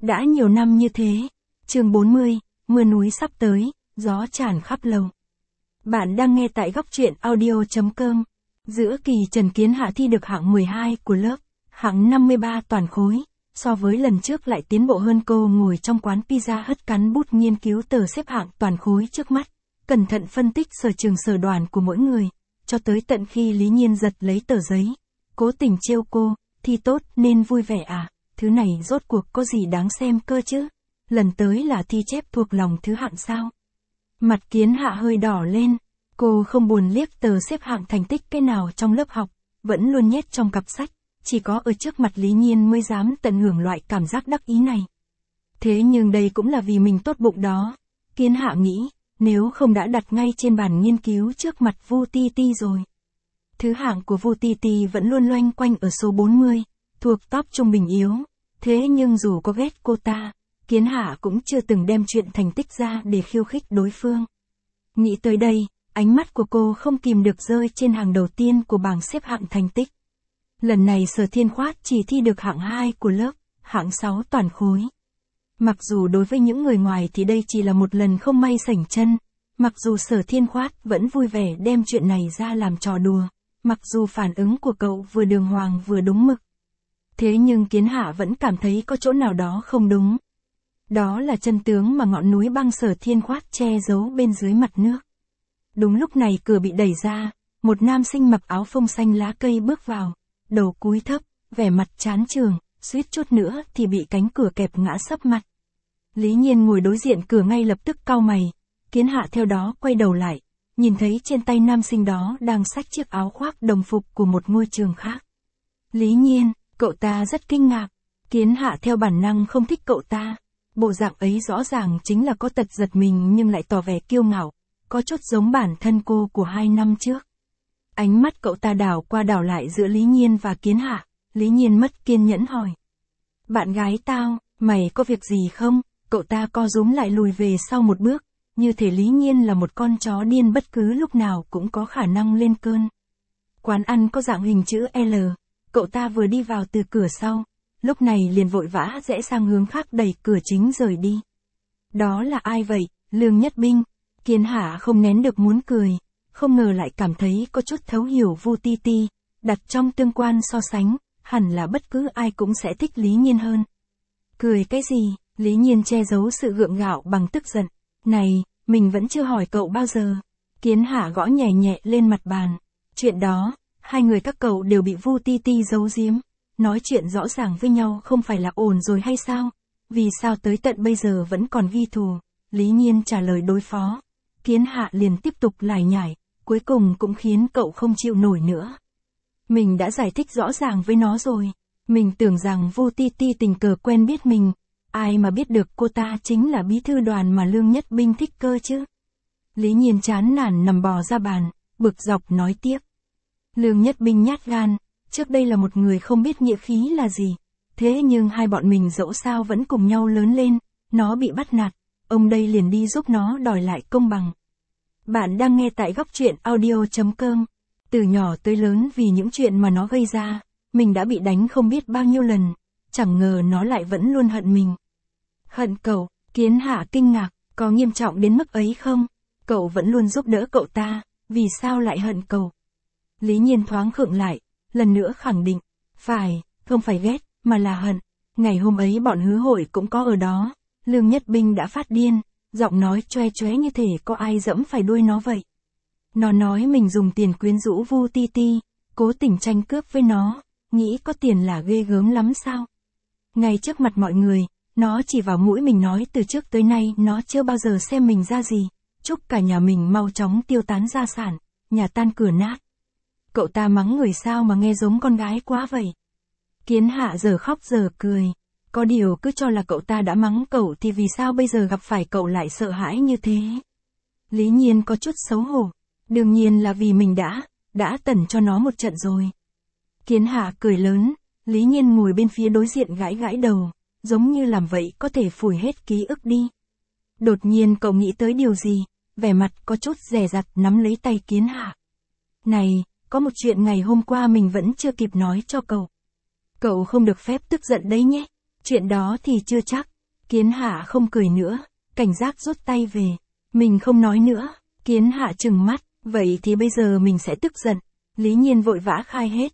Đã nhiều năm như thế. Chương 40, mưa núi sắp tới, gió tràn khắp lầu. Bạn đang nghe tại góc truyện audio.com. Giữa kỳ Trần Kiến Hạ thi được hạng 12 của lớp, hạng 53 toàn khối. So với lần trước lại tiến bộ hơn. Cô ngồi trong quán pizza hất cắn bút nghiên cứu tờ xếp hạng toàn khối trước mắt, cẩn thận phân tích sở trường sở đoàn của mỗi người, cho tới tận khi Lý Nhiên giật lấy tờ giấy, cố tình trêu cô, thi tốt nên vui vẻ à, thứ này rốt cuộc có gì đáng xem cơ chứ, lần tới là thi chép thuộc lòng thứ hạng sao. Mặt Kiến Hạ hơi đỏ lên, cô không buồn liếc tờ xếp hạng thành tích cái nào trong lớp học, vẫn luôn nhét trong cặp sách, chỉ có ở trước mặt Lý Nhiên mới dám tận hưởng loại cảm giác đắc ý này. Thế nhưng đây cũng là vì mình tốt bụng đó, Kiến Hạ nghĩ, nếu không đã đặt ngay trên bàn nghiên cứu trước mặt Vu Ti Ti rồi. Thứ hạng của Vu Ti Ti vẫn luôn loanh quanh ở số 40, thuộc top trung bình yếu, thế nhưng dù có ghét cô ta, Kiến Hạ cũng chưa từng đem chuyện thành tích ra để khiêu khích đối phương. Nghĩ tới đây, ánh mắt của cô không kìm được rơi trên hàng đầu tiên của bảng xếp hạng thành tích. Lần này Sở Thiên Khoát chỉ thi được hạng 2 của lớp, hạng 6 toàn khối. Mặc dù đối với những người ngoài thì đây chỉ là một lần không may sảnh chân, mặc dù Sở Thiên Khoát vẫn vui vẻ đem chuyện này ra làm trò đùa, mặc dù phản ứng của cậu vừa đường hoàng vừa đúng mực. Thế nhưng Kiến Hạ vẫn cảm thấy có chỗ nào đó không đúng. Đó là chân tướng mà ngọn núi băng Sở Thiên Khoát che giấu bên dưới mặt nước. Đúng lúc này cửa bị đẩy ra, một nam sinh mặc áo phông xanh lá cây bước vào, đầu cúi thấp, vẻ mặt chán chường, suýt chút nữa thì bị cánh cửa kẹp ngã sấp mặt. Lý Nhiên ngồi đối diện cửa ngay lập tức cau mày, Kiến Hạ theo đó quay đầu lại, nhìn thấy trên tay nam sinh đó đang xách chiếc áo khoác đồng phục của một ngôi trường khác. Lý Nhiên, cậu ta rất kinh ngạc, Kiến Hạ theo bản năng không thích cậu ta, bộ dạng ấy rõ ràng chính là có tật giật mình nhưng lại tỏ vẻ kiêu ngạo, có chút giống bản thân cô của 2 năm trước. Ánh mắt cậu ta đảo qua đảo lại giữa Lý Nhiên và Kiến Hạ, Lý Nhiên mất kiên nhẫn hỏi. Bạn gái tao, mày có việc gì không? Cậu ta co rúm lại lùi về sau một bước, như thể Lý Nhiên là một con chó điên bất cứ lúc nào cũng có khả năng lên cơn. Quán ăn có dạng hình chữ L, cậu ta vừa đi vào từ cửa sau, lúc này liền vội vã rẽ sang hướng khác đẩy cửa chính rời đi. Đó là ai vậy? Lương Nhất Binh. Kiến Hạ không nén được muốn cười, không ngờ lại cảm thấy có chút thấu hiểu Vu Ti Ti, đặt trong tương quan so sánh, hẳn là bất cứ ai cũng sẽ thích Lý Nhiên hơn. Cười cái gì? Lý Nhiên che giấu sự gượng gạo bằng tức giận. Này, mình vẫn chưa hỏi cậu bao giờ. Kiến Hạ gõ nhẹ nhẹ lên mặt bàn. Chuyện đó, hai người các cậu đều bị Vu Ti Ti giấu giếm. Nói chuyện rõ ràng với nhau không phải là ổn rồi hay sao? Vì sao tới tận bây giờ vẫn còn ghi thù? Lý Nhiên trả lời đối phó. Kiến Hạ liền tiếp tục lải nhải, cuối cùng cũng khiến cậu không chịu nổi nữa. Mình đã giải thích rõ ràng với nó rồi. Mình tưởng rằng Vu Ti Ti tình cờ quen biết mình. Ai mà biết được cô ta chính là bí thư đoàn mà Lương Nhất Binh thích cơ chứ. Lý Nhiên chán nản nằm bò ra bàn, bực dọc nói tiếp. Lương Nhất Binh nhát gan, trước đây là một người không biết nghĩa khí là gì. Thế nhưng hai bọn mình dẫu sao vẫn cùng nhau lớn lên, nó bị bắt nạt, ông đây liền đi giúp nó đòi lại công bằng. Bạn đang nghe tại góc truyện audio.com. Từ nhỏ tới lớn vì những chuyện mà nó gây ra, mình đã bị đánh không biết bao nhiêu lần, chẳng ngờ nó lại vẫn luôn hận mình. Hận cậu? Kiến Hạ kinh ngạc, có nghiêm trọng đến mức ấy không? Cậu vẫn luôn giúp đỡ cậu ta, vì sao lại hận cậu? Lý Nhiên thoáng khựng lại, lần nữa khẳng định, phải, không phải ghét, mà là hận. Ngày hôm ấy bọn hứa hội cũng có ở đó, Lương Nhất Binh đã phát điên, giọng nói choe choé như thể có ai dẫm phải đuôi nó vậy. Nó nói mình dùng tiền quyến rũ Vu Ti Ti, cố tình tranh cướp với nó, nghĩ có tiền là ghê gớm lắm sao? Ngay trước mặt mọi người, nó chỉ vào mũi mình nói từ trước tới nay nó chưa bao giờ xem mình ra gì, chúc cả nhà mình mau chóng tiêu tán gia sản, nhà tan cửa nát. Cậu ta mắng người sao mà nghe giống con gái quá vậy? Kiến Hạ giờ khóc giờ cười, có điều cứ cho là cậu ta đã mắng cậu thì vì sao bây giờ gặp phải cậu lại sợ hãi như thế? Lý Nhiên có chút xấu hổ, đương nhiên là vì mình đã tẩn cho nó một trận rồi. Kiến Hạ cười lớn, Lý Nhiên ngồi bên phía đối diện gãi gãi đầu, giống như làm vậy có thể phủi hết ký ức đi. Đột nhiên cậu nghĩ tới điều gì, vẻ mặt có chút dè dặt nắm lấy tay Kiến Hạ. Này, có một chuyện ngày hôm qua mình vẫn chưa kịp nói cho cậu. Cậu không được phép tức giận đấy nhé. Chuyện đó thì chưa chắc, Kiến Hạ không cười nữa, cảnh giác rút tay về. Mình không nói nữa. Kiến Hạ trừng mắt, vậy thì bây giờ mình sẽ tức giận. Lý Nhiên vội vã khai hết.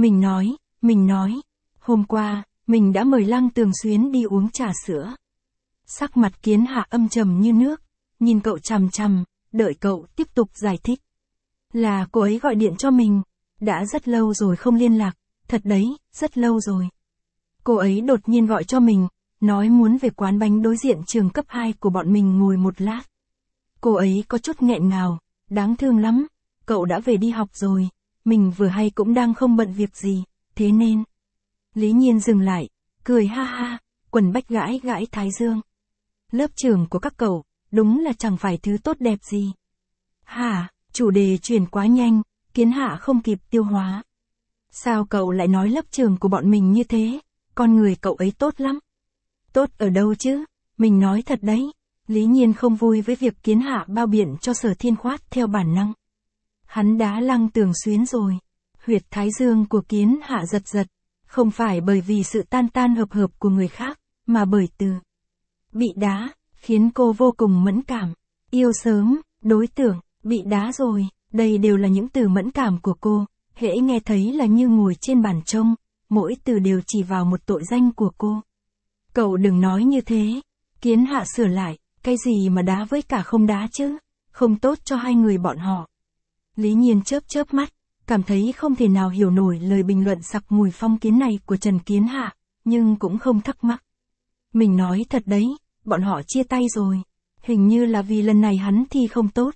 Mình nói, hôm qua, mình đã mời Lăng Tường Xuyến đi uống trà sữa. Sắc mặt Kiến Hạ âm trầm như nước, nhìn cậu chằm chằm, đợi cậu tiếp tục giải thích. Là cô ấy gọi điện cho mình, đã rất lâu rồi không liên lạc, thật đấy, rất lâu rồi. Cô ấy đột nhiên gọi cho mình, nói muốn về quán bánh đối diện trường cấp 2 của bọn mình ngồi một lát. Cô ấy có chút nghẹn ngào, đáng thương lắm, cậu đã về đi học rồi, mình vừa hay cũng đang không bận việc gì, thế nên. Lý Nhiên dừng lại, cười ha ha, quần bách gãi gãi thái dương. Lớp trưởng của các cậu, đúng là chẳng phải thứ tốt đẹp gì. Hả, chủ đề chuyển quá nhanh, Kiến Hạ không kịp tiêu hóa. Sao cậu lại nói lớp trưởng của bọn mình như thế, con người cậu ấy tốt lắm. Tốt ở đâu chứ, mình nói thật đấy. Lý Nhiên không vui với việc Kiến Hạ bao biện cho Sở Thiên Khoát theo bản năng. Hắn đá Lăng Tường Xuyến rồi. Huyệt thái dương của Kiến Hạ giật giật, không phải bởi vì sự tan hợp hợp của người khác, mà bởi từ bị đá, khiến cô vô cùng mẫn cảm. Yêu sớm, đối tượng, bị đá rồi, đây đều là những từ mẫn cảm của cô, hễ nghe thấy là như ngồi trên bàn trông, mỗi từ đều chỉ vào một tội danh của cô. Cậu đừng nói như thế. Kiến Hạ sửa lại, cái gì mà đá với cả không đá chứ, không tốt cho hai người bọn họ. Lý Nhiên chớp mắt, cảm thấy không thể nào hiểu nổi lời bình luận sặc mùi phong kiến này của Trần Kiến Hạ, nhưng cũng không thắc mắc. Mình nói thật đấy, bọn họ chia tay rồi. Hình như là vì lần này hắn thi không tốt.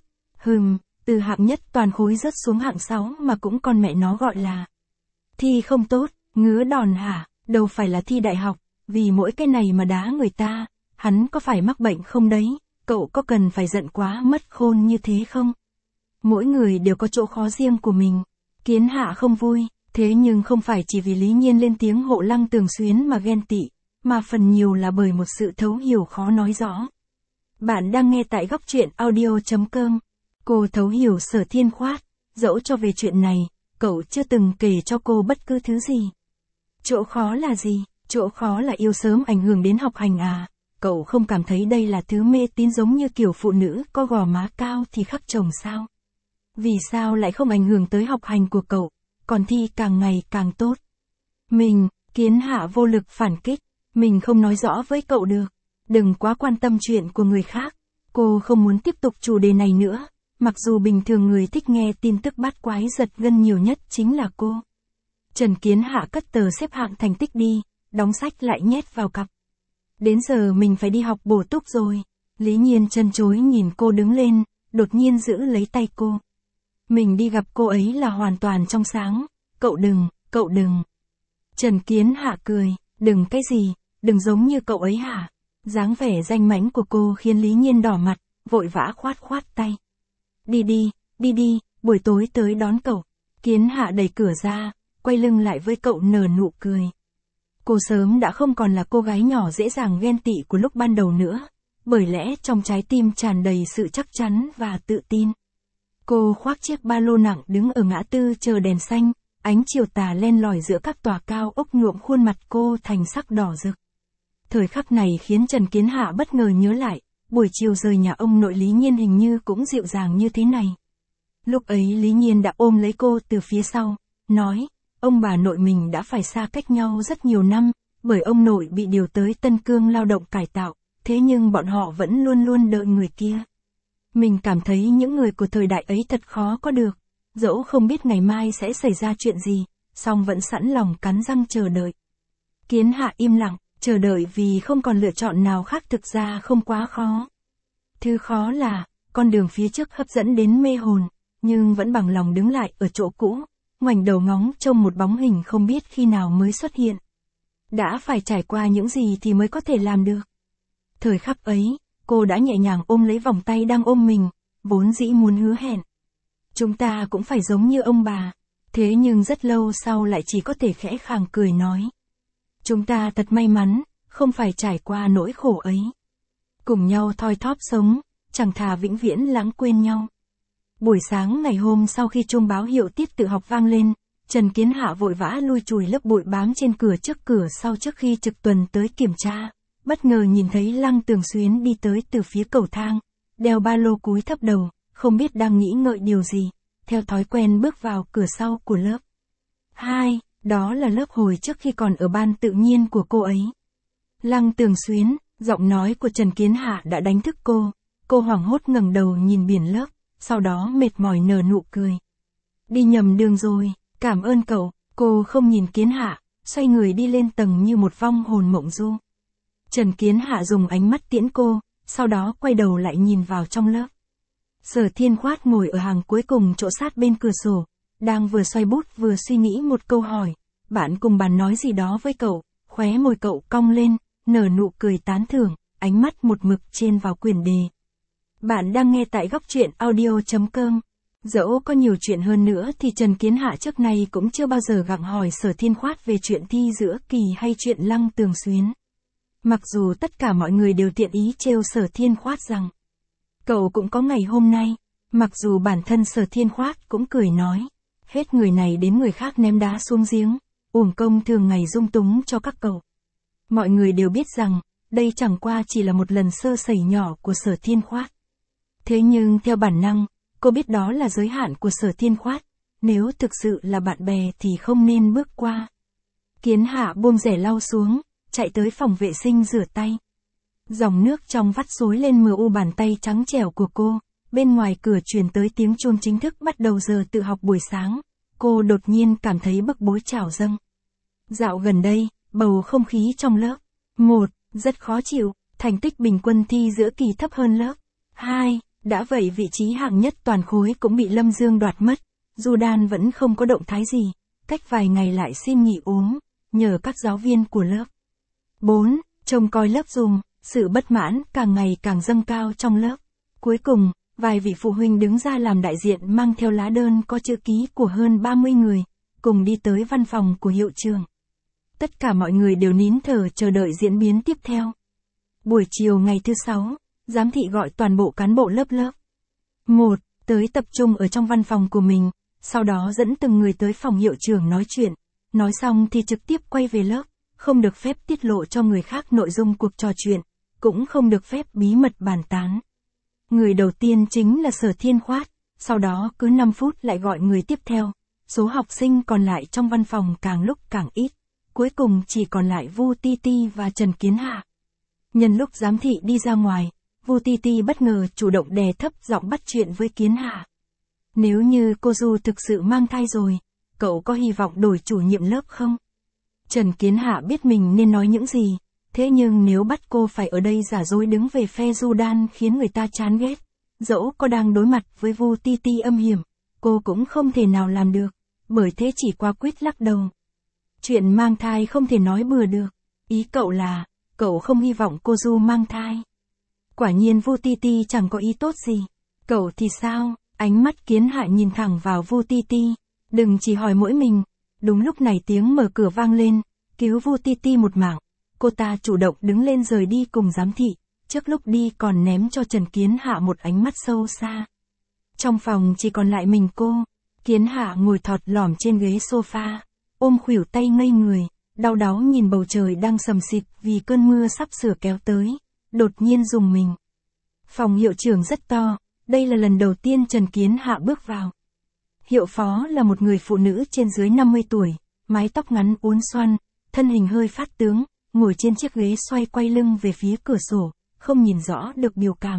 Từ hạng nhất toàn khối rớt xuống hạng 6 mà cũng con mẹ nó gọi là thi không tốt, ngứa đòn hả, đâu phải là thi đại học, vì mỗi cái này mà đá người ta, hắn có phải mắc bệnh không đấy, cậu có cần phải giận quá mất khôn như thế không? Mỗi người đều có chỗ khó riêng của mình. Kiến Hạ không vui, thế nhưng không phải chỉ vì Lý Nhiên lên tiếng hộ Lăng Tường Xuyến mà ghen tị, mà phần nhiều là bởi một sự thấu hiểu khó nói rõ. Bạn đang nghe tại góc truyện audio.com. Cô thấu hiểu Sở Thiên Khoát, dẫu cho về chuyện này, cậu chưa từng kể cho cô bất cứ thứ gì. Chỗ khó là gì? Chỗ khó là yêu sớm ảnh hưởng đến học hành à? Cậu không cảm thấy đây là thứ mê tín giống như kiểu phụ nữ có gò má cao thì khắc chồng sao? Vì sao lại không ảnh hưởng tới học hành của cậu, còn thi càng ngày càng tốt? Kiến Hạ vô lực phản kích, mình không nói rõ với cậu được. Đừng quá quan tâm chuyện của người khác. Cô không muốn tiếp tục chủ đề này nữa, mặc dù bình thường người thích nghe tin tức bát quái giật gân nhiều nhất chính là cô. Trần Kiến Hạ cất tờ xếp hạng thành tích đi, đóng sách lại nhét vào cặp. Đến giờ mình phải đi học bổ túc rồi. Lý Nhiên chân chối nhìn cô đứng lên, đột nhiên giữ lấy tay cô. Mình đi gặp cô ấy là hoàn toàn trong sáng. Cậu đừng. Trần Kiến Hạ cười, đừng cái gì, đừng giống như cậu ấy hả? Dáng vẻ danh mãnh của cô khiến Lý Nhiên đỏ mặt, vội vã khoát tay. Đi, buổi tối tới đón cậu. Kiến Hạ đẩy cửa ra, quay lưng lại với cậu nở nụ cười. Cô sớm đã không còn là cô gái nhỏ dễ dàng ghen tị của lúc ban đầu nữa, bởi lẽ trong trái tim tràn đầy sự chắc chắn và tự tin. Cô khoác chiếc ba lô nặng đứng ở ngã tư chờ đèn xanh, ánh chiều tà len lỏi giữa các tòa cao ốc nhuộm khuôn mặt cô thành sắc đỏ rực. Thời khắc này khiến Trần Kiến Hạ bất ngờ nhớ lại, buổi chiều rời nhà ông nội Lý Nhiên hình như cũng dịu dàng như thế này. Lúc ấy Lý Nhiên đã ôm lấy cô từ phía sau, nói, ông bà nội mình đã phải xa cách nhau rất nhiều năm, bởi ông nội bị điều tới Tân Cương lao động cải tạo, thế nhưng bọn họ vẫn luôn luôn đợi người kia. Mình cảm thấy những người của thời đại ấy thật khó có được, dẫu không biết ngày mai sẽ xảy ra chuyện gì, song vẫn sẵn lòng cắn răng chờ đợi. Kiến Hạ im lặng, chờ đợi vì không còn lựa chọn nào khác, thực ra không quá khó. Thứ khó là, con đường phía trước hấp dẫn đến mê hồn, nhưng vẫn bằng lòng đứng lại ở chỗ cũ, ngoảnh đầu ngóng trông một bóng hình không biết khi nào mới xuất hiện. Đã phải trải qua những gì thì mới có thể làm được. Thời khắc ấy, cô đã nhẹ nhàng ôm lấy vòng tay đang ôm mình, vốn dĩ muốn hứa hẹn. Chúng ta cũng phải giống như ông bà, thế nhưng rất lâu sau lại chỉ có thể khẽ khàng cười nói. Chúng ta thật may mắn, không phải trải qua nỗi khổ ấy. Cùng nhau thoi thóp sống, chẳng thà vĩnh viễn lãng quên nhau. Buổi sáng ngày hôm sau khi chuông báo hiệu tiết tự học vang lên, Trần Kiến Hạ vội vã lui chùi lớp bụi bám trên cửa trước cửa sau trước khi trực tuần tới kiểm tra. bất ngờ nhìn thấy Lăng Tường Xuyến đi tới từ phía cầu thang, đeo ba lô cúi thấp đầu, không biết đang nghĩ ngợi điều gì, theo thói quen bước vào cửa sau của lớp 2, đó là lớp hồi trước khi còn ở ban tự nhiên của cô ấy. Lăng Tường Xuyến, giọng nói của Trần Kiến Hạ đã đánh thức cô hoảng hốt ngẩng đầu nhìn biển lớp, sau đó mệt mỏi nở nụ cười. Đi nhầm đường rồi, cảm ơn cậu, cô không nhìn Kiến Hạ, xoay người đi lên tầng như một vong hồn mộng du. Trần Kiến Hạ dùng ánh mắt tiễn cô, sau đó quay đầu lại nhìn vào trong lớp. Sở Thiên Khoát ngồi ở hàng cuối cùng chỗ sát bên cửa sổ, đang vừa xoay bút vừa suy nghĩ một câu hỏi. Bạn cùng bàn nói gì đó với cậu, khóe môi cậu cong lên, nở nụ cười tán thưởng, ánh mắt một mực trên vào quyển đề. Bạn đang nghe tại góc truyện audio.com. Dẫu có nhiều chuyện hơn nữa thì Trần Kiến Hạ trước nay cũng chưa bao giờ gặng hỏi Sở Thiên Khoát về chuyện thi giữa kỳ hay chuyện Lăng Tường Xuyến. Mặc dù tất cả mọi người đều tiện ý trêu Sở Thiên Khoát rằng cậu cũng có ngày hôm nay, mặc dù bản thân Sở Thiên Khoát cũng cười nói, hết người này đến người khác ném đá xuống giếng, uổng công thường ngày dung túng cho các cậu. Mọi người đều biết rằng, đây chẳng qua chỉ là một lần sơ sẩy nhỏ của Sở Thiên Khoát. Thế nhưng theo bản năng, cô biết đó là giới hạn của Sở Thiên Khoát, nếu thực sự là bạn bè thì không nên bước qua. Kiến Hạ buông rẻ lau xuống, chạy tới phòng vệ sinh rửa tay. Dòng nước trong vắt xối lên mờ u bàn tay trắng trẻo của cô, bên ngoài cửa truyền tới tiếng chuông chính thức bắt đầu giờ tự học buổi sáng. Cô đột nhiên cảm thấy bức bối trào dâng. Dạo gần đây, bầu không khí trong lớp 1, rất khó chịu, thành tích bình quân thi giữa kỳ thấp hơn lớp 2, đã vậy vị trí hạng nhất toàn khối cũng bị Lâm Dương đoạt mất. Judan vẫn không có động thái gì, cách vài ngày lại xin nghỉ ốm, nhờ các giáo viên của lớp 4, trông coi lớp dùm, sự bất mãn càng ngày càng dâng cao trong lớp. Cuối cùng, vài vị phụ huynh đứng ra làm đại diện mang theo lá đơn có chữ ký của hơn 30 người, cùng đi tới văn phòng của hiệu trưởng. Tất cả mọi người đều nín thở chờ đợi diễn biến tiếp theo. Buổi chiều ngày thứ 6, giám thị gọi toàn bộ cán bộ lớp 1 tới tập trung ở trong văn phòng của mình, sau đó dẫn từng người tới phòng hiệu trưởng nói chuyện. Nói xong thì trực tiếp quay về lớp, không được phép tiết lộ cho người khác nội dung cuộc trò chuyện, cũng không được phép bí mật bàn tán. Người đầu tiên chính là Sở Thiên Khoát, sau đó cứ 5 phút lại gọi người tiếp theo. Số học sinh còn lại trong văn phòng càng lúc càng ít, cuối cùng chỉ còn lại Vu Ti Ti và Trần Kiến Hạ. Nhân lúc giám thị đi ra ngoài, Vu Ti Ti bất ngờ chủ động đè thấp giọng bắt chuyện với Kiến Hạ. Nếu như cô Du thực sự mang thai rồi, cậu có hy vọng đổi chủ nhiệm lớp không? Trần Kiến Hạ biết mình nên nói những gì, thế nhưng nếu bắt cô phải ở đây giả dối đứng về phe Judan khiến người ta chán ghét, dẫu có đang đối mặt với Vu Ti Ti âm hiểm, cô cũng không thể nào làm được, bởi thế chỉ qua quyết lắc đầu. Chuyện mang thai không thể nói bừa được, ý cậu là, cậu không hy vọng cô Du mang thai. Quả nhiên Vu Ti Ti chẳng có ý tốt gì, cậu thì sao? Ánh mắt Kiến Hạ nhìn thẳng vào Vu Ti Ti, đừng chỉ hỏi mỗi mình. Đúng lúc này tiếng mở cửa vang lên, cứu Vu Ti Ti một mạng. Cô ta chủ động đứng lên rời đi cùng giám thị, trước lúc đi còn ném cho Trần Kiến Hạ một ánh mắt sâu xa. Trong phòng chỉ còn lại mình cô, Kiến Hạ ngồi thọt lỏm trên ghế sofa, ôm khuỷu tay ngây người, đau đáu nhìn bầu trời đang sầm xịt vì cơn mưa sắp sửa kéo tới, đột nhiên rùng mình. Phòng hiệu trưởng rất to, đây là lần đầu tiên Trần Kiến Hạ bước vào. Hiệu phó là một người phụ nữ trên dưới 50 tuổi, mái tóc ngắn uốn xoăn, thân hình hơi phát tướng, ngồi trên chiếc ghế xoay quay lưng về phía cửa sổ, không nhìn rõ được biểu cảm.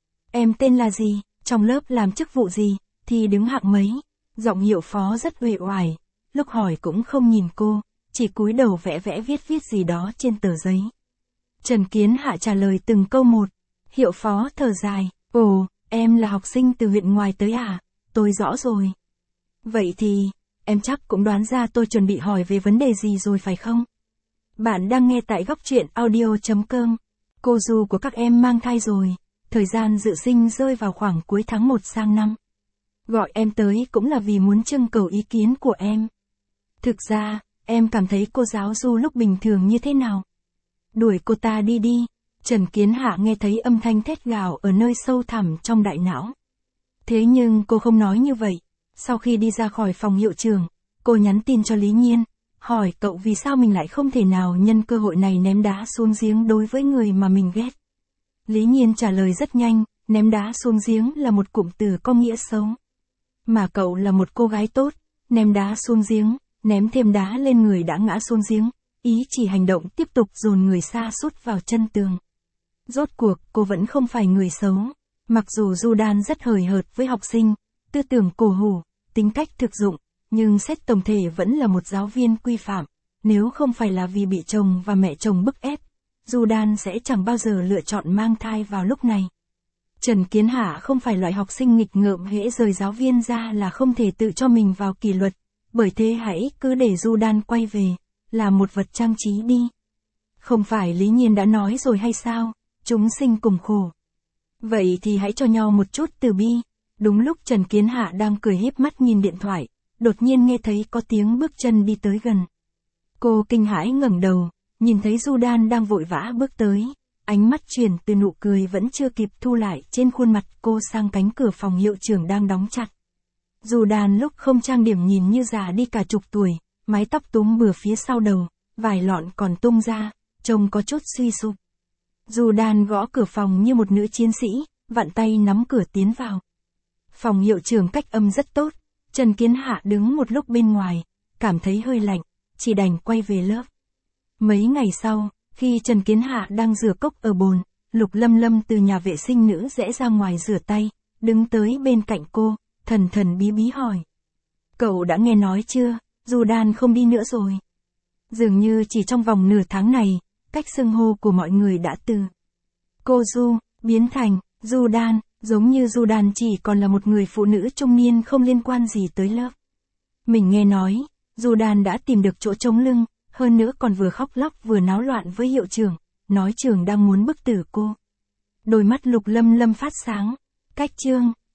Em tên là gì, trong lớp làm chức vụ gì, thì đứng hạng mấy? Giọng hiệu phó rất uể oải, lúc hỏi cũng không nhìn cô, chỉ cúi đầu vẽ vẽ viết gì đó trên tờ giấy. Trần Kiến Hạ trả lời từng câu một. Hiệu phó thở dài, ồ, em là học sinh từ huyện ngoài tới à? Tôi rõ rồi. Vậy thì, em chắc cũng đoán ra tôi chuẩn bị hỏi về vấn đề gì rồi phải không? Bạn đang nghe tại góc truyện audio.com. Cô Du của các em mang thai rồi, thời gian dự sinh rơi vào khoảng cuối tháng 1 sang năm. Gọi em tới cũng là vì muốn trưng cầu ý kiến của em. Thực ra, em cảm thấy cô giáo Du lúc bình thường như thế nào? Đuổi cô ta đi đi. Trần Kiến Hạ nghe thấy âm thanh thét gào ở nơi sâu thẳm trong đại não. Thế nhưng cô không nói như vậy. Sau khi đi ra khỏi phòng hiệu trưởng, cô nhắn tin cho Lý Nhiên, hỏi cậu vì sao mình lại không thể nào nhân cơ hội này ném đá xuống giếng đối với người mà mình ghét. Lý Nhiên trả lời rất nhanh, ném đá xuống giếng là một cụm từ có nghĩa xấu. Mà cậu là một cô gái tốt, ném đá xuống giếng, ném thêm đá lên người đã ngã xuống giếng, ý chỉ hành động tiếp tục dồn người sa sút vào chân tường. Rốt cuộc, cô vẫn không phải người xấu. Mặc dù Judan rất hời hợt với học sinh, tư tưởng cổ hủ, tính cách thực dụng, nhưng xét tổng thể vẫn là một giáo viên quy phạm. Nếu không phải là vì bị chồng và mẹ chồng bức ép, Judan sẽ chẳng bao giờ lựa chọn mang thai vào lúc này. Trần Kiến Hạ không phải loại học sinh nghịch ngợm hễ rời giáo viên ra là không thể tự cho mình vào kỷ luật, bởi thế hãy cứ để Judan quay về, là một vật trang trí đi. Không phải Lý Nhiên đã nói rồi hay sao, chúng sinh cùng khổ. Vậy thì hãy cho nhau một chút từ bi. Đúng lúc Trần Kiến Hạ đang cười híp mắt nhìn điện thoại, đột nhiên nghe thấy có tiếng bước chân đi tới gần. Cô kinh hãi ngẩng đầu, nhìn thấy Judan đang vội vã bước tới, ánh mắt chuyển từ nụ cười vẫn chưa kịp thu lại trên khuôn mặt cô sang cánh cửa phòng hiệu trưởng đang đóng chặt. Judan lúc không trang điểm nhìn như già đi cả chục tuổi, mái tóc túm bừa phía sau đầu, vài lọn còn tung ra, trông có chút suy sụp. Judan gõ cửa phòng như một nữ chiến sĩ, vặn tay nắm cửa tiến vào. Phòng hiệu trưởng cách âm rất tốt, Trần Kiến Hạ đứng một lúc bên ngoài, cảm thấy hơi lạnh, chỉ đành quay về lớp. Mấy ngày sau, khi Trần Kiến Hạ đang rửa cốc ở bồn, Lục Lâm Lâm từ nhà vệ sinh nữ rẽ ra ngoài rửa tay, đứng tới bên cạnh cô, thần thần bí bí hỏi. Cậu đã nghe nói chưa, Judan không đi nữa rồi. Dường như chỉ trong vòng nửa tháng này, cách xưng hô của mọi người đã từ cô Du, biến thành Judan, giống như Judan chỉ còn là một người phụ nữ trung niên không liên quan gì tới lớp. Mình nghe nói, Judan đã tìm được chỗ chống lưng, hơn nữa còn vừa khóc lóc vừa náo loạn với hiệu trưởng, nói trường đang muốn bức tử cô. Đôi mắt Lục Lâm Lâm phát sáng. Cách chương